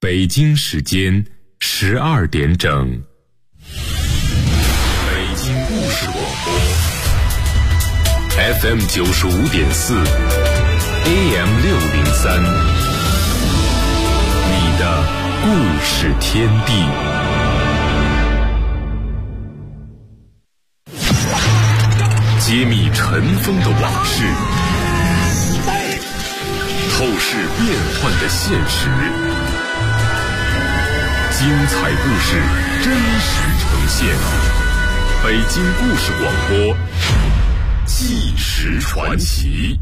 北京时间12点整。北京故事广播 FM 95.4 AM 603，你的故事天地。揭秘尘封的往事，透视变幻的现实，精彩故事真实呈现。北京故事广播，纪实传奇。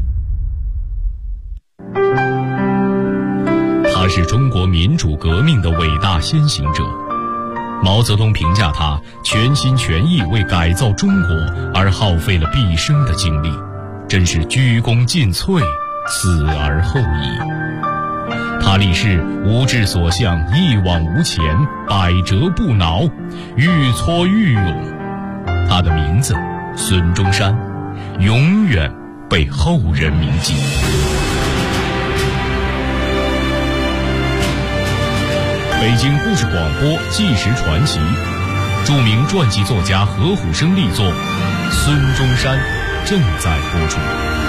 他是中国民主革命的伟大先行者。毛泽东评价他全心全意为改造中国而耗费了毕生的精力，真是鞠躬尽瘁，死而后已。他立誓无志所向，一往无前，百折不挠，愈挫愈勇。他的名字孙中山，永远被后人铭记。北京故事广播纪实传奇，著名传记作家何虎生力作《孙中山》正在播出。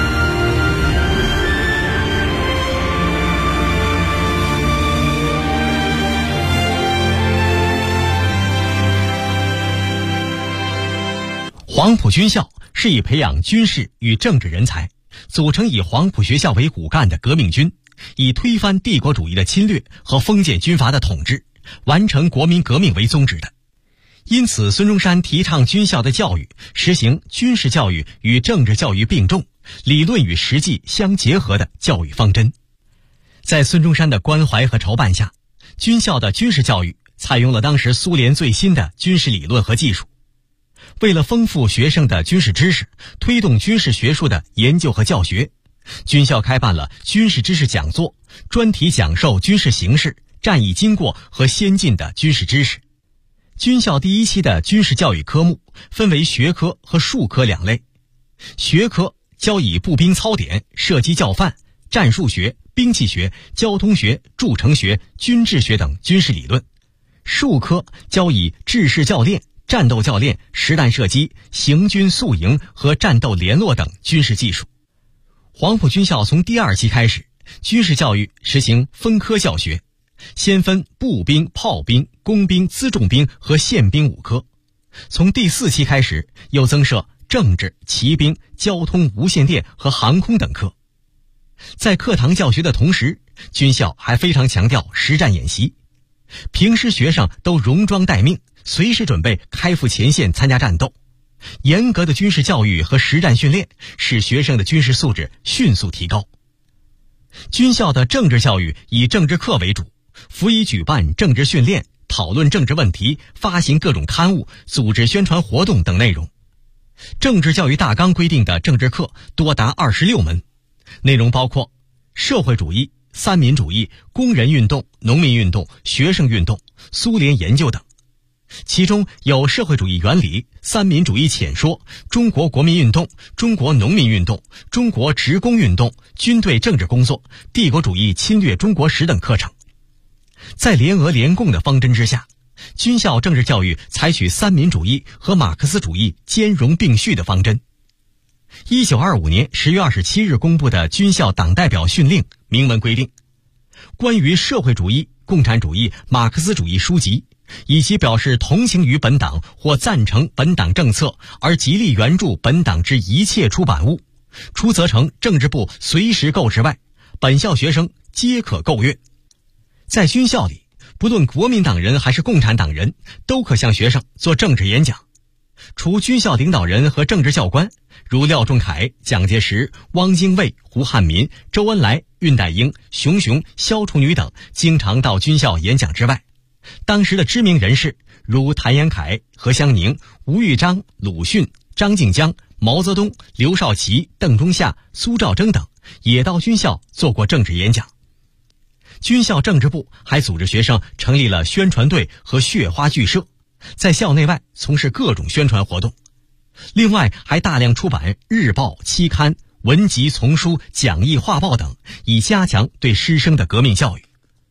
黄埔军校是以培养军事与政治人才，组成以黄埔学校为骨干的革命军，以推翻帝国主义的侵略和封建军阀的统治，完成国民革命为宗旨的。因此，孙中山提倡军校的教育，实行军事教育与政治教育并重，理论与实际相结合的教育方针。在孙中山的关怀和筹办下，军校的军事教育采用了当时苏联最新的军事理论和技术。为了丰富学生的军事知识，推动军事学术的研究和教学，军校开办了军事知识讲座，专题讲授军事形势、战役经过和先进的军事知识。军校第一期的军事教育科目分为学科和术科两类。学科教以步兵操典、射击教范、战术学、兵器学、交通学、筑城学、军制学等军事理论；术科教以制式教练、战斗教练、实弹射击、行军宿营和战斗联络等军事技术。黄埔军校从第2期开始，军事教育实行分科教学，先分步兵、炮兵、工兵、辎重兵和宪兵5科。从第4期开始，又增设政治、骑兵、交通、无线电和航空等科。在课堂教学的同时，军校还非常强调实战演习，平时学生都戎装待命，随时准备开赴前线参加战斗。严格的军事教育和实战训练使学生的军事素质迅速提高。军校的政治教育以政治课为主，辅以举办政治训练、讨论政治问题、发行各种刊物、组织宣传活动等内容。政治教育大纲规定的政治课多达26门，内容包括社会主义、三民主义、工人运动、农民运动、学生运动、苏联研究等。其中有社会主义原理、三民主义浅说、中国国民运动、中国农民运动、中国职工运动、军队政治工作、帝国主义侵略中国史等课程。在联俄联共的方针之下，军校政治教育采取三民主义和马克思主义兼容并蓄的方针。1925年10月27日公布的军校党代表训令明文规定，关于社会主义、共产主义、马克思主义书籍，以及表示同情于本党或赞成本党政策而极力援助本党之一切出版物，除责成政治部随时购置外，本校学生皆可购阅。在军校里，不论国民党人还是共产党人，都可向学生做政治演讲。除军校领导人和政治教官，如廖仲恺、蒋介石、汪精卫、胡汉民、周恩来、恽代英、熊雄、萧楚女等经常到军校演讲之外，当时的知名人士如谭延闿、何香凝、吴玉章、鲁迅、张静江、毛泽东、刘少奇、邓中夏、苏兆征等也到军校做过政治演讲。军校政治部还组织学生成立了宣传队和血花剧社，在校内外从事各种宣传活动。另外还大量出版日报、期刊、文集、丛书、讲义、画报等，以加强对师生的革命教育。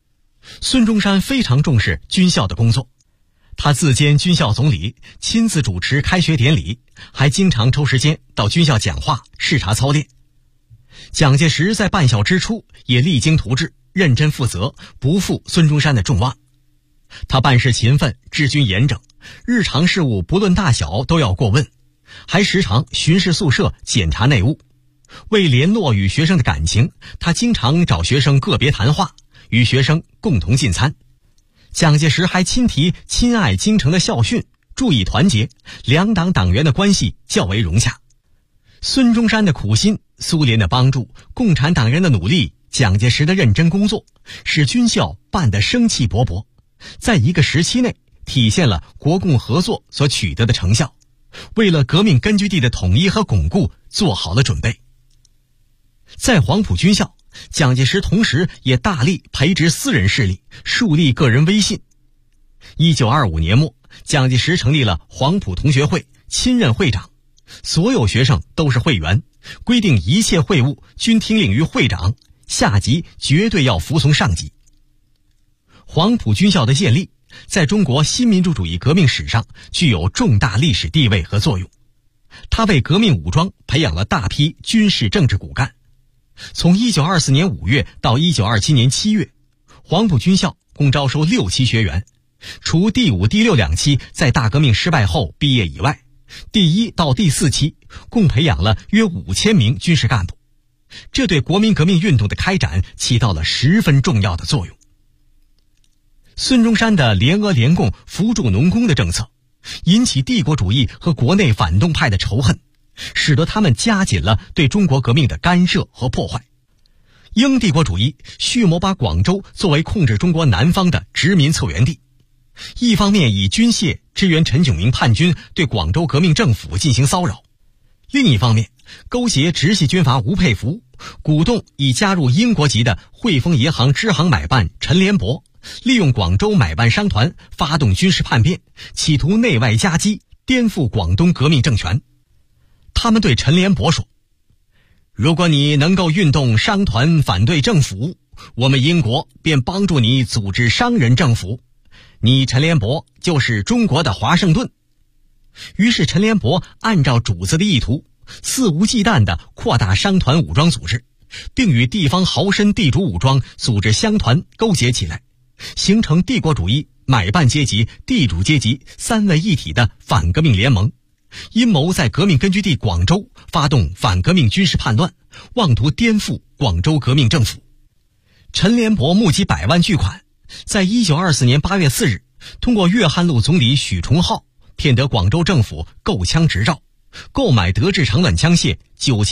孙中山非常重视军校的工作，他自兼军校总理，亲自主持开学典礼，还经常抽时间到军校讲话、视察操练。蒋介石在办校之初也励精图治，认真负责，不负孙中山的重望。他办事勤奋，治军严整，日常事务不论大小都要过问，还时常巡视宿舍，检查内务。为联络与学生的感情，他经常找学生个别谈话，与学生共同进餐。蒋介石还亲提亲爱京城的校训，注意团结，两党党员的关系较为融洽。孙中山的苦心，苏联的帮助，共产党人的努力，蒋介石的认真工作，使军校办得生气勃勃，在一个时期内体现了国共合作所取得的成效，为了革命根据地的统一和巩固做好了准备。在黄埔军校，蒋介石同时也大力培植私人势力，树立个人威信。1925年末，蒋介石成立了黄埔同学会，亲任会长，所有学生都是会员，规定一切会务均听令于会长，下级绝对要服从上级。黄埔军校的建立，在中国新民主主义革命史上具有重大历史地位和作用。它为革命武装培养了大批军事政治骨干。从1924年5月到1927年7月，黄埔军校共招收6期学员，除第5、第6两期在大革命失败后毕业以外，第1到第4期共培养了约5000名军事干部，这对国民革命运动的开展起到了十分重要的作用。孙中山的联俄联共扶助农工的政策，引起帝国主义和国内反动派的仇恨，使得他们加紧了对中国革命的干涉和破坏。英帝国主义蓄谋把广州作为控制中国南方的殖民策源地，一方面以军械支援陈炯明叛军对广州革命政府进行骚扰，另一方面勾结直系军阀吴佩孚，鼓动已加入英国籍的汇丰银行支行买办陈联博，利用广州买办商团发动军事叛变，企图内外夹击，颠覆广东革命政权。他们对陈联博说，如果你能够运动商团反对政府，我们英国便帮助你组织商人政府，你陈联博就是中国的华盛顿。于是陈联博按照主子的意图，肆无忌惮地扩大商团武装组织，并与地方豪绅地主武装组织乡团勾结起来，形成帝国主义、买办阶级、地主阶级三位一体的反革命联盟，阴谋在革命根据地广州发动反革命军事叛乱，妄图颠覆广州革命政府。陈联博募集100万巨款，在1924年8月4日，通过粤汉路总理许崇浩骗得广州政府购枪执照，购买德制长短枪械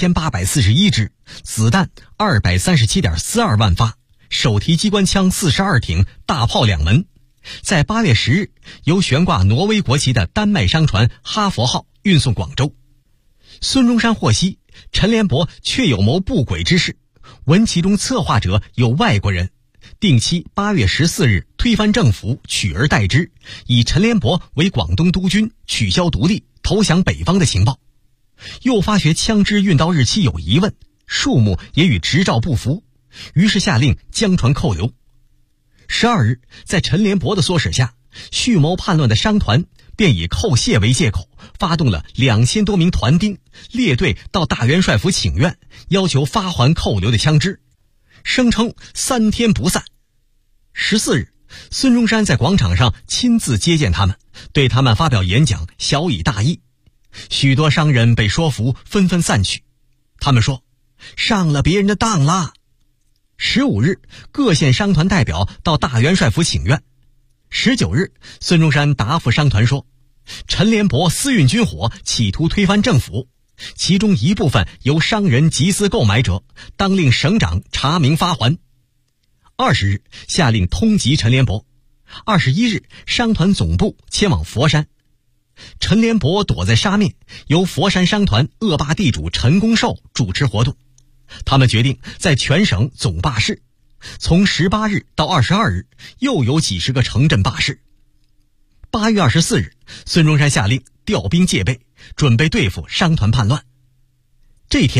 9841支，子弹237.42万发，手提机关枪42挺，大炮2门。在8月10日，由悬挂挪威国旗的丹麦商船哈佛号运送广州。孙中山获悉陈联博确有谋不轨之事，闻其中策划者有外国人，定期8月14日推翻政府，取而代之，以陈联博为广东督军，取消独立，投降北方的情报。又发觉枪支运到日期有疑问，数目也与执照不符，于是下令将船扣留。12日，在陈联博的唆使下，蓄谋叛乱的商团便以扣械为借口，发动了2000多名团丁列队到大元帅府请愿，要求发还扣留的枪支，声称3天不散。14日，孙中山在广场上亲自接见他们，对他们发表演讲，晓以大义。许多商人被说服，纷纷散去。他们说，上了别人的当啦。15日，各县商团代表到大元帅府请愿。19日，孙中山答复商团说，陈联博私运军火，企图推翻政府，其中一部分由商人集资购买者，当令省长查明发还。20日，下令通缉陈联博。21日，商团总部迁往佛山。陈联博躲在沙面，由佛山商团恶霸地主陈公寿主持活动。他们决定在全省总罢市，从18日到22日，又有几十个城镇罢市。8月24日，孙中山下令调兵戒备，准备对付商团叛乱。这天，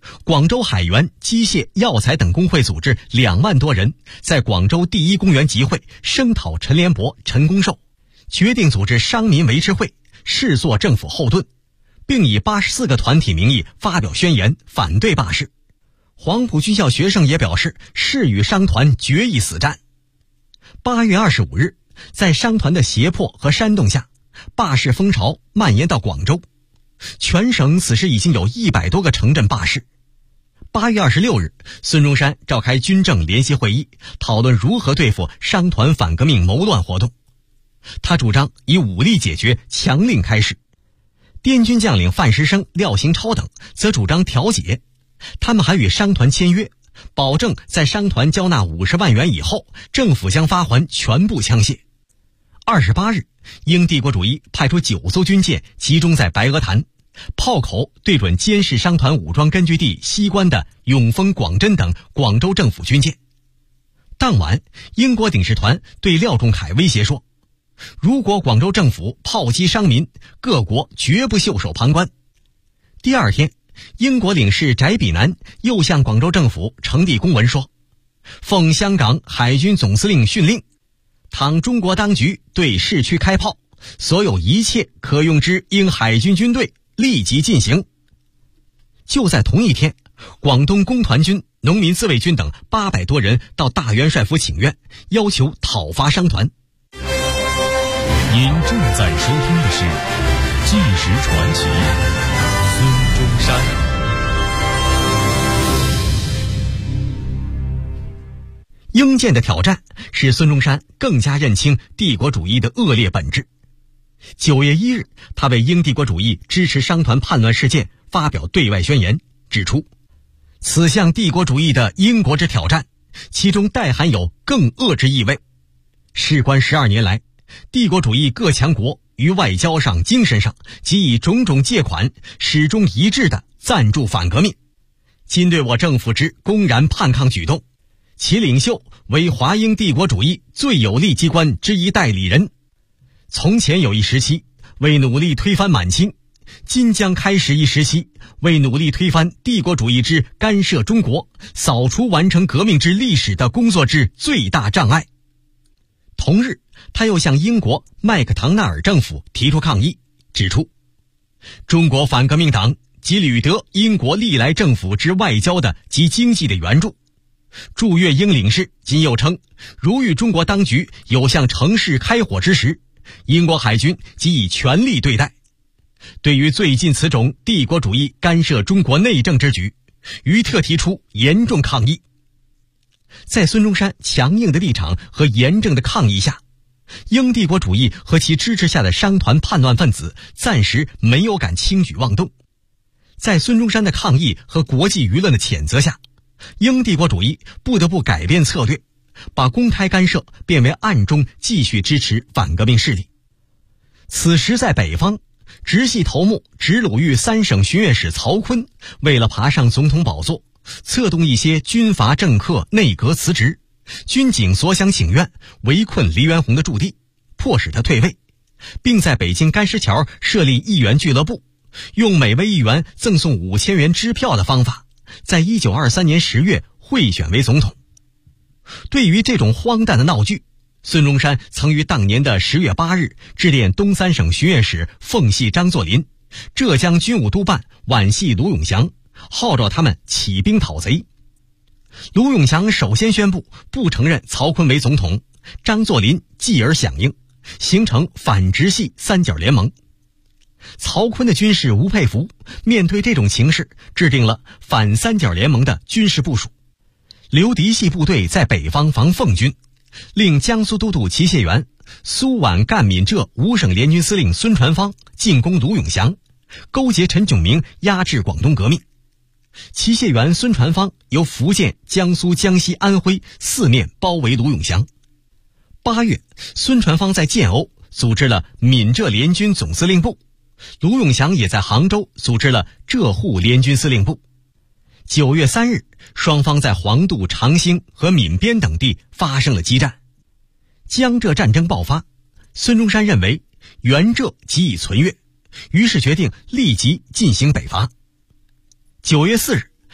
广州海员、机械、药材等工会组织2万多人在广州第一公园集会，声讨陈联博、陈公寿，决定组织商民维持会，誓做政府后盾，并以84个团体名义发表宣言，反对罢市。黄埔军校学生也表示誓与商团决一死战。8月25日，在商团的胁迫和煽动下，罢市风潮蔓延到广州，全省此时已经有100多个城镇罢市。8月26日，孙中山召开军政联席会议，讨论如何对付商团反革命谋乱活动。他主张以武力解决，强令开市。滇军将领范石生、廖行超等则主张调解，他们还与商团签约，保证在商团交纳50万元以后，政府将发还全部枪械。28日，英帝国主义派出9艘军舰集中在白鹅潭，炮口对准监视商团武装根据地西关的永丰、广真等广州政府军舰。当晚，英国领事团对廖仲恺威胁说，如果广州政府炮击商民，各国绝不袖手旁观。第二天，英国领事翟比南又向广州政府呈递公文说，奉香港海军总司令训令，倘中国当局对市区开炮，所有一切可用之英海军军队立即进行。就在同一天，广东工团军、农民自卫军等800多人到大元帅府请愿，要求讨伐商团。 您正在收听的是《纪实传奇》，孙中山。 英舰的挑战使孙中山更加认清帝国主义的恶劣本质。9月1日，他为英帝国主义支持商团叛乱事件发表对外宣言，指出此项帝国主义的英国之挑战，其中带含有更恶之意味。事关12年来，帝国主义各强国于外交上、精神上及以种种借款始终一致地赞助反革命。今对我政府之公然叛抗举动，其领袖为华英帝国主义最有力机关之一代理人。从前有一时期为努力推翻满清，今将开始一时期为努力推翻帝国主义之干涉中国、扫除完成革命之历史的工作之最大障碍。同日，他又向英国麦克唐纳尔政府提出抗议，指出中国反革命党即屡得英国历来政府之外交的及经济的援助。驻粤英领事今又称，如遇中国当局有向城市开火之时，英国海军即以全力对待。对于最近此种帝国主义干涉中国内政之举，于特提出严重抗议。在孙中山强硬的立场和严正的抗议下，英帝国主义和其支持下的商团叛乱分子暂时没有敢轻举妄动。在孙中山的抗议和国际舆论的谴责下，英帝国主义不得不改变策略，把公开干涉变为暗中继续支持反革命势力。此时在北方，直系头目直鲁豫3省巡阅使曹锟为了爬上总统宝座，策动一些军阀政客内阁辞职，军警所想请愿，围困黎元洪的驻地，迫使他退位，并在北京干石桥设立议员俱乐部，用每位议员赠送5000元支票的方法，在1923年10月贿选为总统。对于这种荒诞的闹剧，孙中山曾于当年的10月8日致电东3省巡阅使奉系张作霖、浙江军务督办皖系卢永祥，号召他们起兵讨贼。卢永祥首先宣布不承认曹锟为总统，张作霖继而响应，形成反直系三角联盟。曹锟的军士吴佩孚面对这种情势，制定了反三角联盟的军事部署，留嫡系部队在北方防奉军，令江苏都督齐燮元、苏皖赣闽浙5省联军司令孙传芳进攻卢永祥，勾结陈炯明压制广东革命。齐燮元、孙传芳由福建、江苏、江西、安徽四面包围卢永祥。8月，孙传芳在建瓯组织了闽浙联军总司令部，卢永祥也在杭州组织了浙沪联军司令部。9月3日，双方在黄渡、长兴和闽边等地发生了激战。江浙战争爆发，孙中山认为援浙即已存越，于是决定立即进行北伐。9月4日，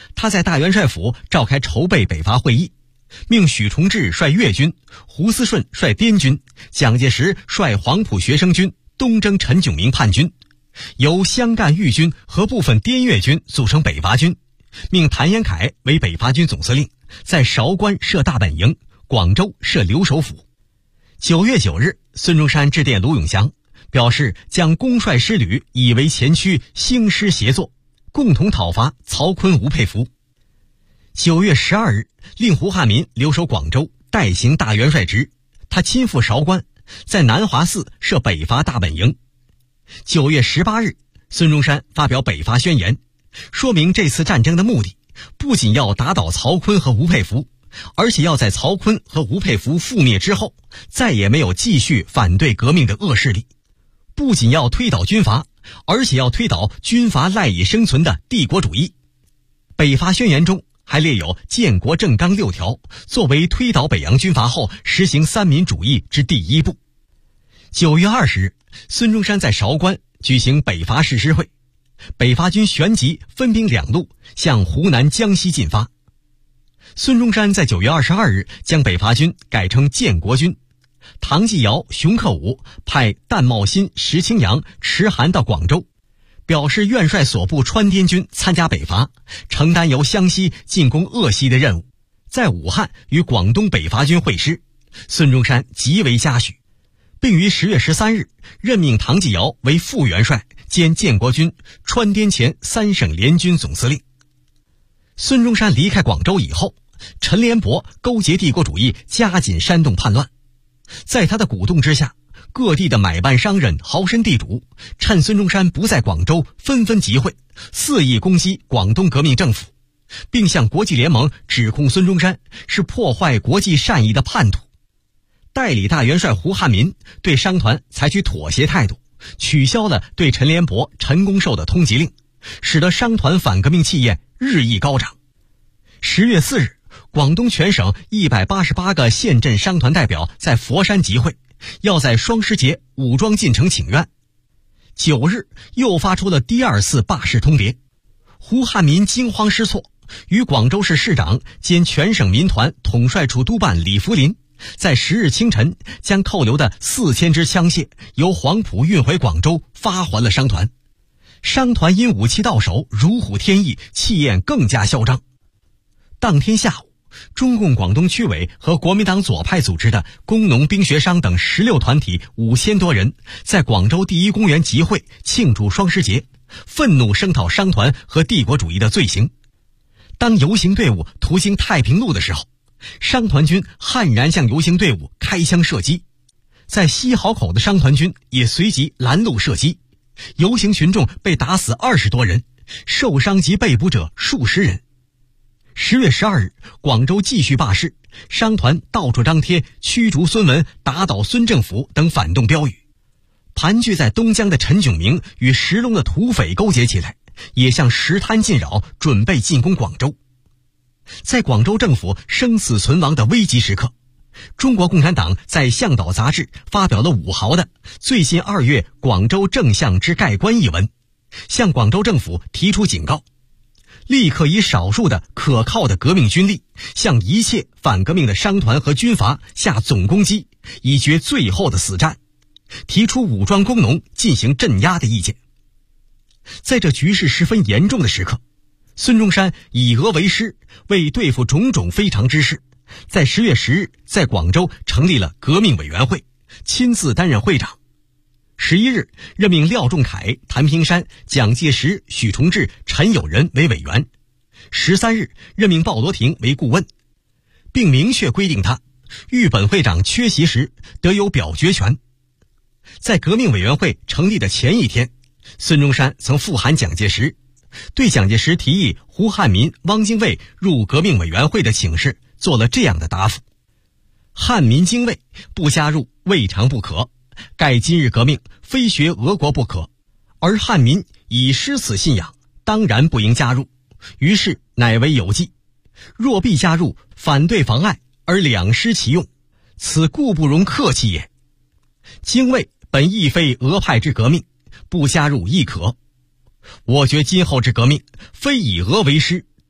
他在大元帅府召开筹备北伐会议，命许崇智率粤军，胡思顺率滇军，蒋介石率黄埔学生军东征陈炯明叛军，由湘赣豫军和部分滇越军组成北伐军，命谭延闿为北伐军总司令，在韶关设大本营，广州设留守府。9月9日，孙中山致电卢永祥，表示将公率师旅以为前驱，兴师协作，共同讨伐曹锟、吴佩孚。9月12日，令胡汉民留守广州，代行大元帅职。他亲赴韶关，在南华寺设北伐大本营。9月18日，孙中山发表北伐宣言，说明这次战争的目的不仅要打倒曹锟和吴佩孚，而且要在曹锟和吴佩孚覆灭之后，再也没有继续反对革命的恶势力。不仅要推倒军阀，而且要推倒军阀赖以生存的帝国主义。北伐宣言中还列有建国正纲6条，作为推倒北洋军阀后实行三民主义之第一步。9月20日，孙中山在韶关举行北伐誓师会，北伐军旋即分兵2路向湖南、江西进发。孙中山在9月22日将北伐军改称建国军。唐继尧、熊克武派淡茂新、石青阳、迟涵到广州，表示元帅所部川滇军参加北伐，承担由湘西进攻鄂西的任务，在武汉与广东北伐军会师。孙中山极为嘉许，并于10月13日任命唐继尧为副元帅兼建国军川滇黔3省联军总司令。孙中山离开广州以后，陈联博勾结帝国主义，加紧煽动叛乱。在他的鼓动之下，各地的买办商人、豪绅地主趁孙中山不在广州，纷纷集会，肆意攻击广东革命政府，并向国际联盟指控孙中山是破坏国际善意的叛徒。代理大元帅胡汉民对商团采取妥协态度，取消了对陈联博、陈公寿的通缉令，使得商团反革命气焰日益高涨。10月4日，广东全省188个县镇商团代表在佛山集会，要在双十节武装进城请愿。9日又发出了第2次罢市通牒。胡汉民惊慌失措，与广州市市长兼全省民团统帅处督办李福林在10日清晨将扣留的4000支枪械由黄埔运回广州，发还了商团。商团因武器到手，如虎添翼，气焰更加嚣张。当天下午，中共广东区委和国民党左派组织的工农兵学商等16团体5000多人在广州第一公园集会，庆祝双十节，愤怒声讨商团和帝国主义的罪行。当游行队伍途经太平路的时候，商团军悍然向游行队伍开枪射击，在西濠口的商团军也随即拦路射击，游行群众被打死20多人，受伤及被捕者数十人。10月12日，广州继续罢市，商团到处张贴驱逐孙文、打倒孙政府等反动标语。盘踞在东江的陈炯明与石龙的土匪勾结起来，也向石滩进扰，准备进攻广州。在广州政府生死存亡的危急时刻，中国共产党在《向导》杂志发表了5毫的最新2月广州正向之概观一文，向广州政府提出警告，立刻以少数的可靠的革命军力向一切反革命的商团和军阀下总攻击，以决最后的死战，提出武装工农进行镇压的意见。在这局势十分严重的时刻，孙中山以俄为师，为对付种种非常之事，在10月10日在广州成立了革命委员会，亲自担任会长。11日任命廖仲恺、谭平山、蒋介石、许崇智、陈友仁为委员。13日任命鲍罗廷为顾问，并明确规定他遇本会长缺席时得有表决权。在革命委员会成立的前一天，孙中山曾复函蒋介石，对蒋介石提议胡汉民、汪精卫入革命委员会的请示做了这样的答复：汉民、精卫不加入未尝不可，盖今日革命非学俄国不可，而汉民已失此信仰，当然不应加入，于是乃为有计。若必加入，反对妨碍，而两失其用，此固不容客气也。精卫本亦非俄派之革命，不加入亦可。我觉今后之革命，非以俄为师，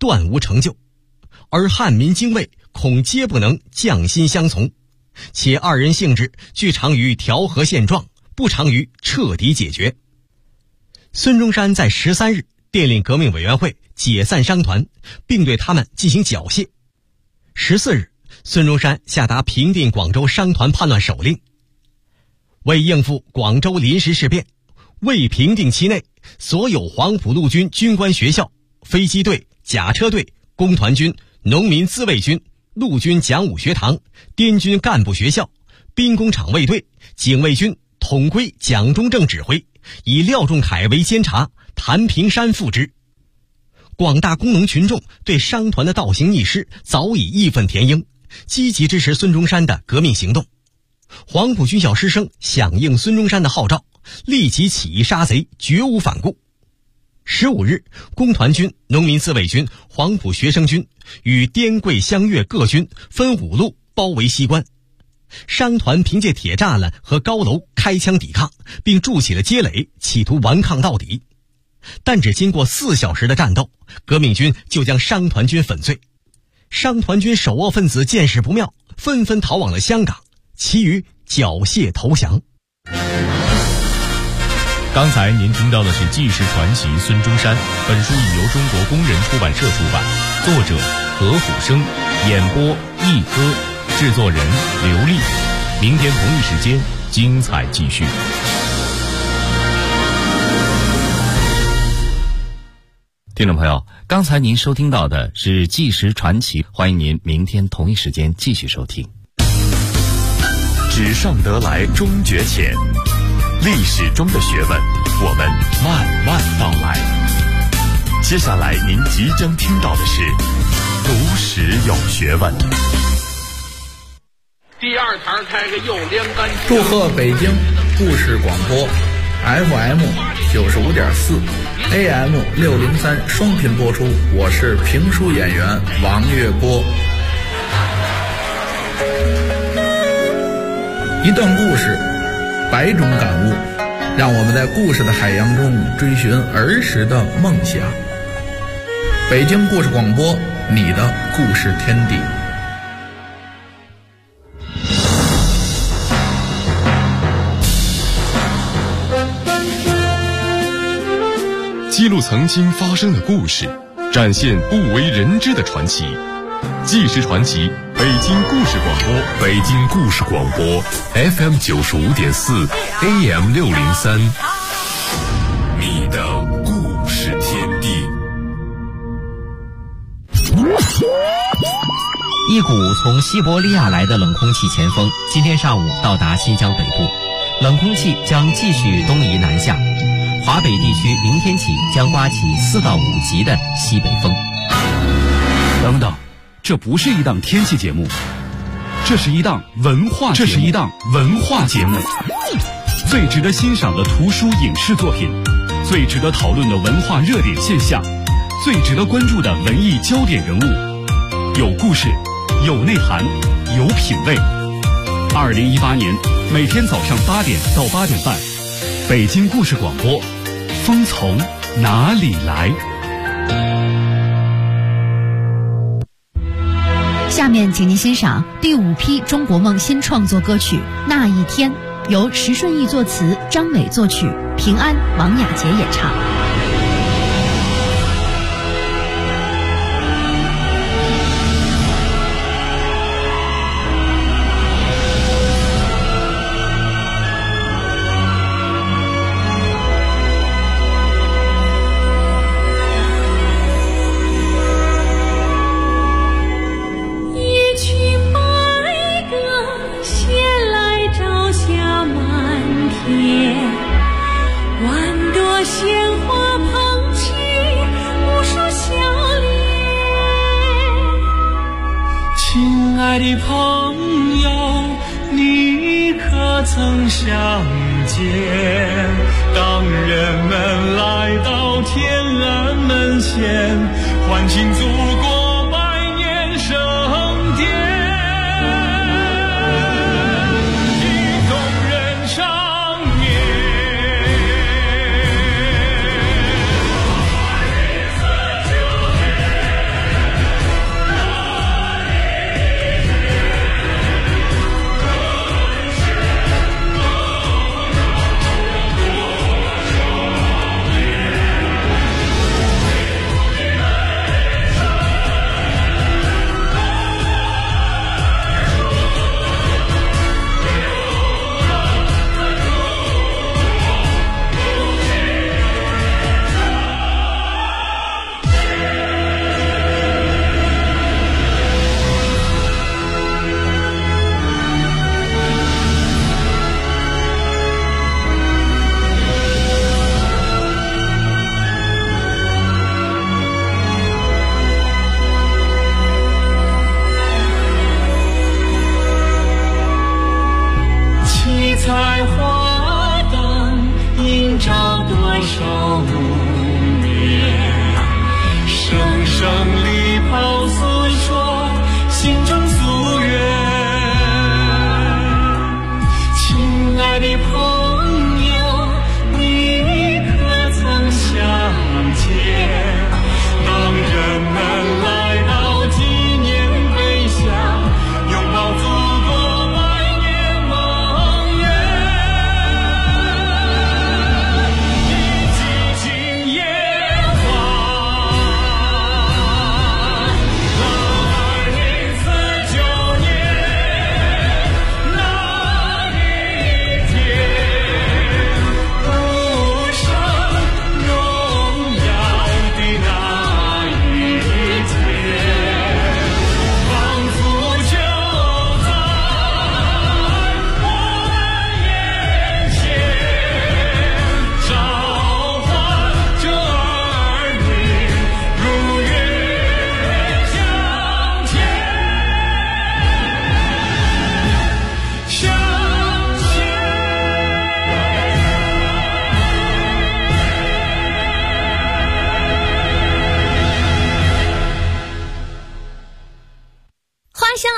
断无成就，而汉民精卫恐皆不能将心相从，且二人性质俱长于调和现状，不长于彻底解决。孙中山在13日电令革命委员会解散商团，并对他们进行缴械。14日，孙中山下达平定广州商团叛乱手令。为应付广州临时事变，为平定期内所有黄埔陆军军官学校、飞机队、甲车队、工团军、农民自卫军、陆军讲武学堂、滇军干部学校、兵工厂卫队、警卫军统归蒋中正指挥，以廖仲恺为监察，谭平山副之。广大工农群众对商团的倒行逆施早已义愤填膺，积极支持孙中山的革命行动。黄埔军校师生响应孙中山的号召，立即起义杀贼，绝无反顾。15日，工团军、农民自卫军、黄埔学生军与滇桂湘粤各军分5路包围西关。商团凭借铁栅栏和高楼开枪抵抗，并筑起了街垒，企图顽抗到底。但只经过4小时的战斗，革命军就将商团军粉碎。商团军首恶分子见势不妙，纷纷逃往了香港，其余缴械投降。 刚才您听到的是纪实传奇孙中山，本书已由中国工人出版社出版，作者何虎生，演播一哥，制作人刘丽。明天同一时间精彩继续。听众朋友，刚才您收听到的是纪实传奇，欢迎您明天同一时间继续收听。纸上得来终觉浅，历史中的学问，我们慢慢道来。接下来您即将听到的是读史有学问。 第2台开个右连杆。 祝贺北京故事广播 FM 95.4 AM 603双频播出，我是评书演员王月波。一段故事，100种感悟，让我们在故事的海洋中追寻儿时的梦想。北京故事广播，你的故事天地。 记录曾经发生的故事，展现不为人知的传奇。纪实传奇，北京故事广播，北京故事广播 FM 95.4 AM 603，你的故事天地。 一股从西伯利亚来的冷空气前锋今天上午到达新疆北部，冷空气将继续东移南下，华北地区明天起将刮起4到5级的西北风。 等等，这不是一档天气节目，这是一档文化节目。最值得欣赏的图书影视作品，最值得讨论的文化热点现象，最值得关注的文艺焦点人物，有故事，有内涵，有品味。2018年每天早上8点到8点半，北京故事广播，风从哪里来？ 下面请您欣赏第5批中国梦新创作歌曲《那一天》，由石顺义作词，张伟作曲，平安、王雅洁演唱。 爱的朋友，你可曾相见？当人们来到天安门前，欢庆祖国百年盛典，听动人长眠。8月4、9月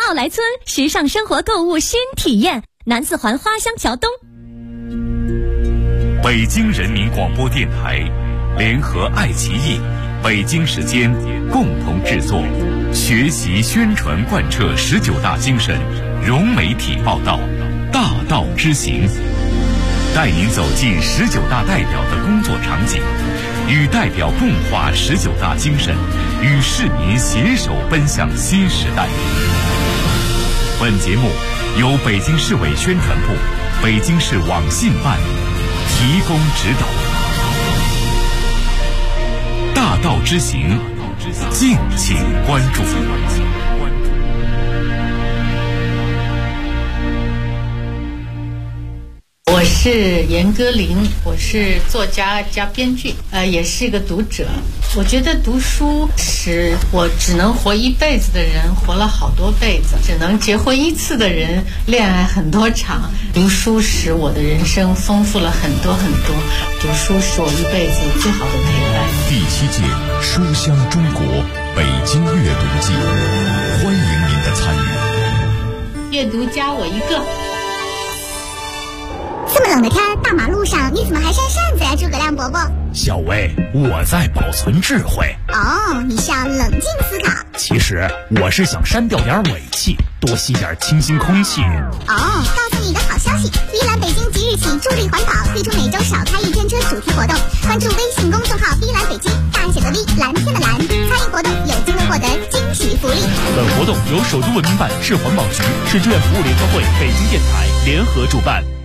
奥莱村，时尚生活购物新体验，南四环花乡桥东。 北京人民广播电台联合爱奇艺、北京时间共同制作，学习宣传贯彻19大精神，融媒体报道，大道之行，带您走进19大代表的工作场景，与代表共话19大精神，与市民携手奔向新时代。本节目由北京市委宣传部、北京市网信办提供指导。大道之行，敬请关注。 我是严歌苓，我是作家加编剧，也是一个读者。我觉得读书使我只能活一辈子的人活了好多辈子，只能结婚一次的人恋爱很多场。读书使我的人生丰富了很多很多，读书是我一辈子最好的陪伴。 第7届书香中国北京阅读季，欢迎您的参与。 阅读加我一个。 这么冷的天，大马路上你怎么还扇扇子呀，诸葛亮伯伯？ 小薇，我在保存智慧。 哦，你是要冷静思考。 其实我是想删掉点尾气，多吸点清新空气。 哦，告诉你一个好消息，碧蓝北京即日起助力环保，推出每周少开一天车主题活动。关注微信公众号碧蓝北京，大写的 V， 蓝天的蓝，参与活动有机会获得惊喜福利。 本活动由首都文明办、市环保局、市志愿服务联合会、北京电台联合主办。